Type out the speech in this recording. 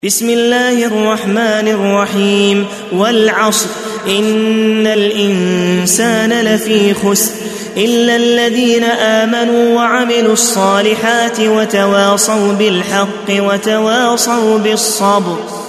بسم الله الرحمن الرحيم والعصر إن الإنسان لفي خسر إلا الذين آمنوا وعملوا الصالحات وتواصوا بالحق وتواصوا بالصبر.